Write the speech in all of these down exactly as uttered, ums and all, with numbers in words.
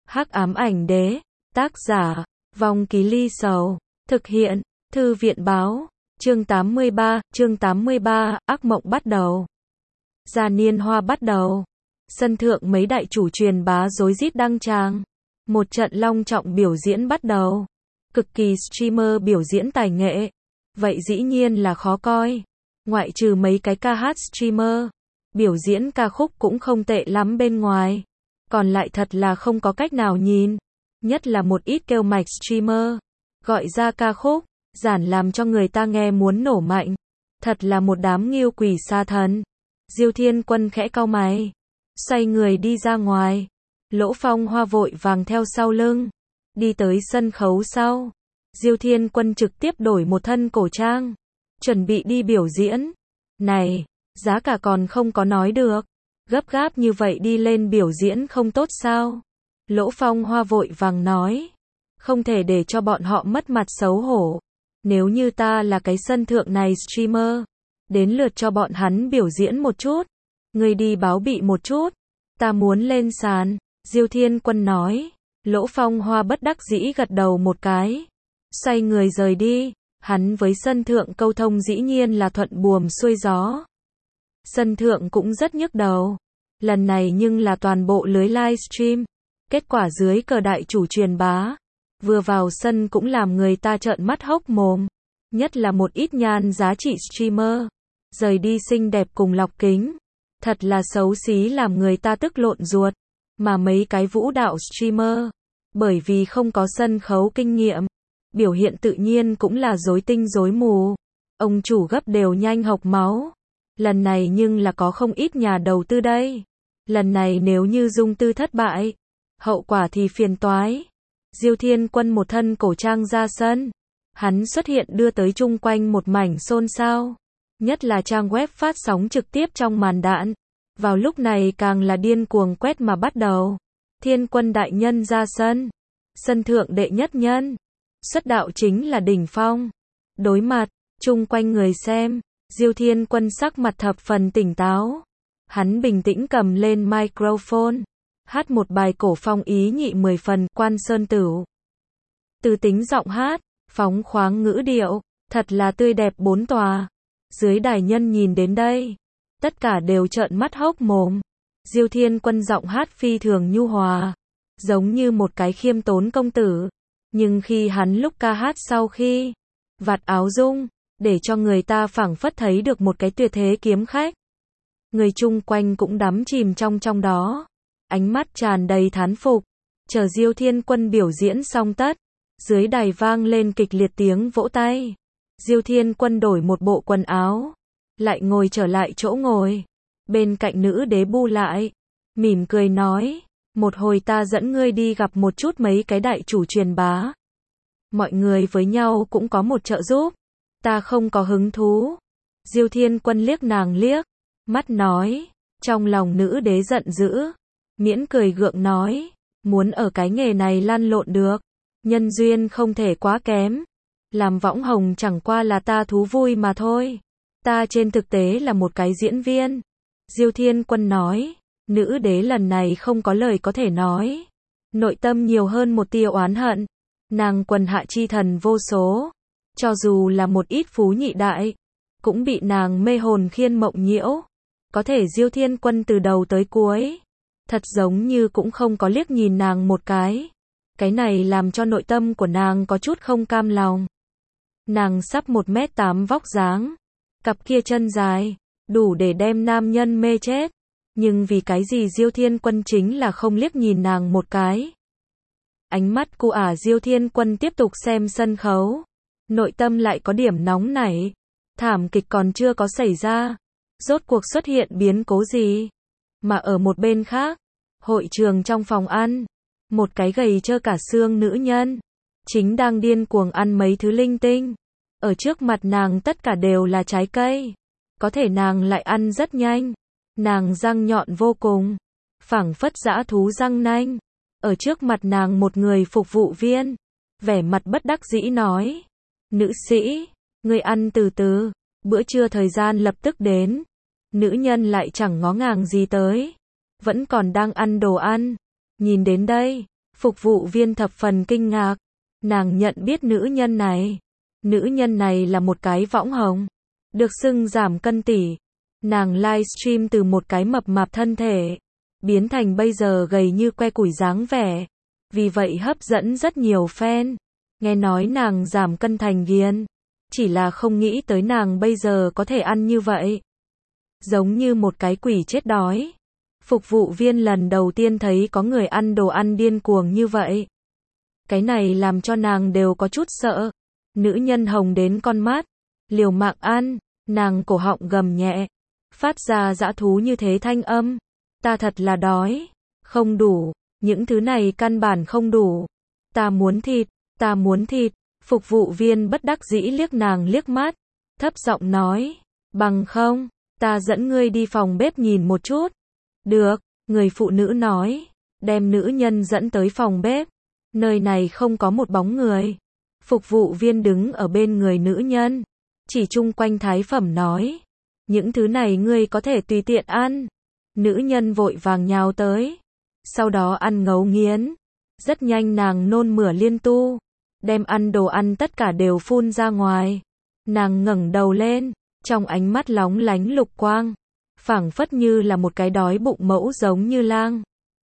Hắc ám ảnh đế, tác giả, Vong Ký Ly Sầu, thực hiện, Thư viện báo, chương tám mươi ba, chương tám mươi ba, ác mộng bắt đầu. Gia niên hoa bắt đầu. Sân thượng mấy đại chủ truyền bá rối rít đăng tràng. Một trận long trọng biểu diễn bắt đầu. Cực kỳ streamer biểu diễn tài nghệ. Vậy dĩ nhiên là khó coi. Ngoại trừ mấy cái ca hát streamer, biểu diễn ca khúc cũng không tệ lắm bên ngoài. Còn lại thật là không có cách nào nhìn. Nhất là một ít kêu mạch streamer, gọi ra ca khúc, giản làm cho người ta nghe muốn nổ mạnh. Thật là một đám nghiêu quỷ sa thần. Diêu Thiên Quân khẽ cau mày, xoay người đi ra ngoài. Lỗ Phong Hoa vội vàng theo sau lưng, đi tới sân khấu sau. Diêu Thiên Quân trực tiếp đổi một thân cổ trang, chuẩn bị đi biểu diễn. Này, giá cả còn không có nói được, gấp gáp như vậy đi lên biểu diễn không tốt sao? Lỗ Phong Hoa vội vàng nói, không thể để cho bọn họ mất mặt xấu hổ. Nếu như ta là cái sân thượng này streamer, đến lượt cho bọn hắn biểu diễn một chút. Ngươi đi báo bị một chút, ta muốn lên sàn. Diêu Thiên Quân nói. Lỗ Phong Hoa bất đắc dĩ gật đầu một cái, xoay người rời đi. Hắn với sân thượng câu thông dĩ nhiên là thuận buồm xuôi gió. Sân thượng cũng rất nhức đầu. Lần này nhưng là toàn bộ lưới livestream. Kết quả dưới cờ đại chủ truyền bá, vừa vào sân cũng làm người ta trợn mắt hốc mồm. Nhất là một ít nhan giá trị streamer, rời đi xinh đẹp cùng lọc kính. Thật là xấu xí làm người ta tức lộn ruột. Mà mấy cái vũ đạo streamer, bởi vì không có sân khấu kinh nghiệm, biểu hiện tự nhiên cũng là rối tinh rối mù. Ông chủ gấp đều nhanh hộc máu. Lần này nhưng là có không ít nhà đầu tư đây. Lần này nếu như dung tư thất bại, hậu quả thì phiền toái. Diêu Thiên Quân một thân cổ trang ra sân. Hắn xuất hiện đưa tới chung quanh một mảnh xôn xao. Nhất là trang web phát sóng trực tiếp trong màn đạn. Vào lúc này càng là điên cuồng quét mà bắt đầu. Thiên Quân đại nhân ra sân. Sân thượng đệ nhất nhân. Xuất đạo chính là đỉnh phong. Đối mặt, chung quanh người xem, Diêu Thiên Quân sắc mặt thập phần tỉnh táo. Hắn bình tĩnh cầm lên microphone, hát một bài cổ phong ý nhị mười phần, Quan Sơn Tửu. Từ tính giọng hát, phóng khoáng ngữ điệu, thật là tươi đẹp bốn tòa. Dưới đài nhân nhìn đến đây, tất cả đều trợn mắt hốc mồm. Diêu Thiên Quân giọng hát phi thường nhu hòa, giống như một cái khiêm tốn công tử. Nhưng khi hắn lúc ca hát sau khi vạt áo rung, để cho người ta phảng phất thấy được một cái tuyệt thế kiếm khách. Người chung quanh cũng đắm chìm trong trong đó, ánh mắt tràn đầy thán phục. Chờ Diêu Thiên Quân biểu diễn xong tất, dưới đài vang lên kịch liệt tiếng vỗ tay. Diêu Thiên Quân đổi một bộ quần áo, lại ngồi trở lại chỗ ngồi. Bên cạnh nữ đế bu lại, mỉm cười nói, một hồi ta dẫn ngươi đi gặp một chút mấy cái đại chủ truyền bá. Mọi người với nhau cũng có một trợ giúp. Ta không có hứng thú. Diêu Thiên Quân liếc nàng liếc, mắt nói, trong lòng nữ đế giận dữ, miễn cười gượng nói, muốn ở cái nghề này lăn lộn được, nhân duyên không thể quá kém. Làm võng hồng chẳng qua là ta thú vui mà thôi. Ta trên thực tế là một cái diễn viên. Diêu Thiên Quân nói, nữ đế lần này không có lời có thể nói. Nội tâm nhiều hơn một tia oán hận. Nàng quần hạ chi thần vô số. Cho dù là một ít phú nhị đại, cũng bị nàng mê hồn khiên mộng nhiễu. Có thể Diêu Thiên Quân từ đầu tới cuối, thật giống như cũng không có liếc nhìn nàng một cái. Cái này làm cho nội tâm của nàng có chút không cam lòng. Nàng sắp một mét tám vóc dáng, cặp kia chân dài, đủ để đem nam nhân mê chết. Nhưng vì cái gì Diêu Thiên Quân chính là không liếc nhìn nàng một cái. Ánh mắt cu ả Diêu Thiên Quân tiếp tục xem sân khấu. Nội tâm lại có điểm nóng nảy. Thảm kịch còn chưa có xảy ra. Rốt cuộc xuất hiện biến cố gì? Mà ở một bên khác, hội trường trong phòng ăn, một cái gầy trơ cả xương nữ nhân, chính đang điên cuồng ăn mấy thứ linh tinh. Ở trước mặt nàng tất cả đều là trái cây. Có thể nàng lại ăn rất nhanh. Nàng răng nhọn vô cùng, phảng phất dã thú răng nanh. Ở trước mặt nàng một người phục vụ viên, vẻ mặt bất đắc dĩ nói, nữ sĩ, người ăn từ từ, bữa trưa thời gian lập tức đến. Nữ nhân lại chẳng ngó ngàng gì tới, vẫn còn đang ăn đồ ăn. Nhìn đến đây, Phục vụ viên thập phần kinh ngạc. Nàng nhận biết nữ nhân này. Nữ nhân này là một cái võng hồng. Được xưng giảm cân tỷ. Nàng livestream từ một cái mập mạp thân thể. Biến thành bây giờ gầy như que củi dáng vẻ. Vì vậy hấp dẫn rất nhiều fan. Nghe nói nàng giảm cân thành ghiền. Chỉ là không nghĩ tới nàng bây giờ có thể ăn như vậy. Giống như một cái quỷ chết đói. Phục vụ viên lần đầu tiên thấy có người ăn đồ ăn điên cuồng như vậy. Cái này làm cho nàng đều có chút sợ. Nữ nhân hồng đến con mắt. Liều mạng ăn. Nàng cổ họng gầm nhẹ. Phát ra dã thú như thế thanh âm. Ta thật là đói. Không đủ. Những thứ này căn bản không đủ. Ta muốn thịt. Ta muốn thịt. Phục vụ viên bất đắc dĩ liếc nàng liếc mắt. Thấp giọng nói. Bằng không. Ta dẫn ngươi đi phòng bếp nhìn một chút. Được. Người phụ nữ nói. Đem nữ nhân dẫn tới phòng bếp. Nơi này không có một bóng người. Phục vụ viên đứng ở bên người nữ nhân. Chỉ chung quanh thái phẩm nói. Những thứ này ngươi có thể tùy tiện ăn. Nữ nhân vội vàng nhào tới. Sau đó ăn ngấu nghiến. Rất nhanh nàng nôn mửa liên tu. Đem ăn đồ ăn tất cả đều phun ra ngoài. Nàng ngẩng đầu lên. Trong ánh mắt lóng lánh lục quang. Phảng phất như là một cái đói bụng mẫu giống như lang.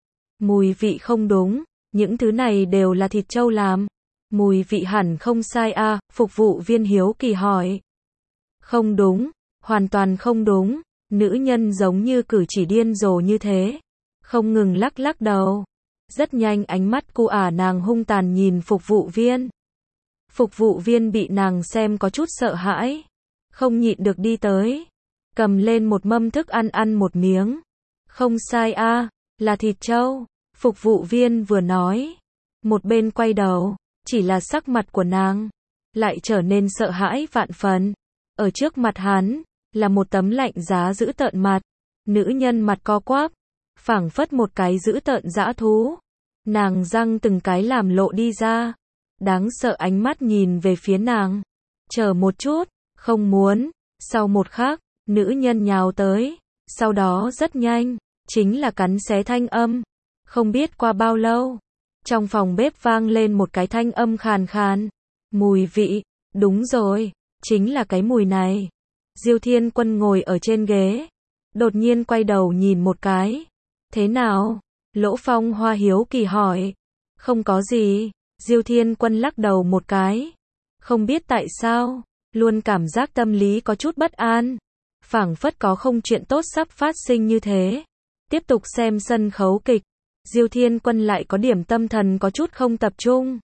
Mùi vị không đúng. Những thứ này đều là thịt trâu làm. Mùi vị hẳn không sai a, à, phục vụ viên hiếu kỳ hỏi. Không đúng. Hoàn toàn không đúng. Nữ nhân giống như cử chỉ điên rồ như thế. Không ngừng lắc lắc đầu. Rất nhanh ánh mắt cu ả nàng hung tàn nhìn phục vụ viên. Phục vụ viên bị nàng xem có chút sợ hãi. Không nhịn được đi tới. Cầm lên một mâm thức ăn ăn một miếng. Không sai a, à, là thịt trâu. Phục vụ viên vừa nói. Một bên quay đầu. Chỉ là sắc mặt của nàng. Lại trở nên sợ hãi vạn phần. Ở trước mặt hắn. Là một tấm lạnh giá dữ tợn mặt. Nữ nhân mặt co quắp. Phảng phất một cái dữ tợn dã thú. Nàng răng từng cái làm lộ đi ra. Đáng sợ ánh mắt nhìn về phía nàng. Chờ một chút. Không muốn. Sau một khắc. Nữ nhân nhào tới. Sau đó rất nhanh. Chính là cắn xé thanh âm. Không biết qua bao lâu. Trong phòng bếp vang lên một cái thanh âm khàn khàn. Mùi vị. Đúng rồi. Chính là cái mùi này. Diêu Thiên Quân ngồi ở trên ghế. Đột nhiên quay đầu nhìn một cái. Thế nào? Lỗ Phong Hoa hiếu kỳ hỏi. Không có gì. Diêu Thiên Quân lắc đầu một cái. Không biết tại sao. Luôn cảm giác tâm lý có chút bất an. Phảng phất có không chuyện tốt sắp phát sinh như thế. Tiếp tục xem sân khấu kịch. Diêu Thiên Quân lại có điểm tâm thần có chút không tập trung.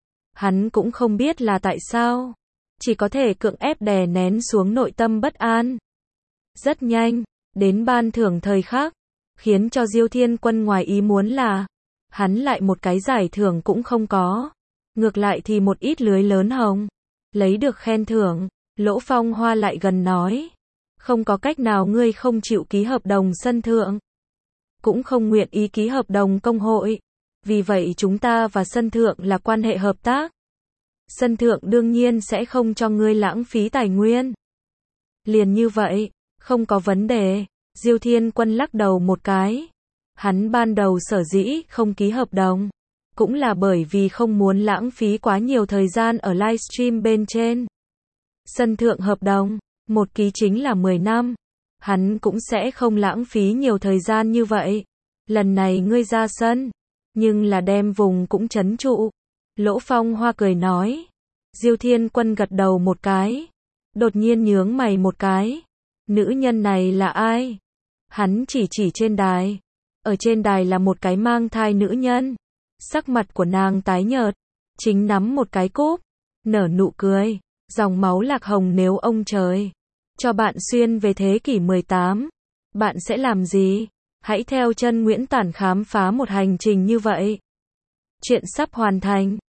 Hắn cũng không biết là tại sao. Chỉ có thể cưỡng ép đè nén xuống nội tâm bất an. Rất nhanh. Đến ban thưởng thời khắc. Khiến cho Diêu Thiên Quân ngoài ý muốn là. Hắn lại một cái giải thưởng cũng không có. Ngược lại thì một ít lưới lớn hồng. Lấy được khen thưởng. Lỗ Phong Hoa lại gần nói. Không có cách nào ngươi không chịu ký hợp đồng sân thượng. Cũng không nguyện ý ký hợp đồng công hội. Vì vậy chúng ta và sân thượng là quan hệ hợp tác. Sân thượng đương nhiên sẽ không cho ngươi lãng phí tài nguyên. Liền như vậy, không có vấn đề. Diêu Thiên Quân lắc đầu một cái. Hắn ban đầu sở dĩ không ký hợp đồng. Cũng là bởi vì không muốn lãng phí quá nhiều thời gian ở livestream bên trên. Sân thượng hợp đồng, một ký chính là mười năm. Hắn cũng sẽ không lãng phí nhiều thời gian như vậy. Lần này ngươi ra sân, nhưng là đem vùng cũng trấn trụ. Lỗ Phong Hoa cười nói. Diêu Thiên Quân gật đầu một cái. Đột nhiên nhướng mày một cái. Nữ nhân này là ai? Hắn chỉ chỉ trên đài. Ở trên đài là một cái mang thai nữ nhân. Sắc mặt của nàng tái nhợt. Chính nắm một cái cúp. Nở nụ cười. Dòng máu lạc hồng nếu ông trời cho bạn xuyên về thế kỷ mười tám. Bạn sẽ làm gì? Hãy theo chân Nguyễn Tản khám phá một hành trình như vậy. Chuyện sắp hoàn thành.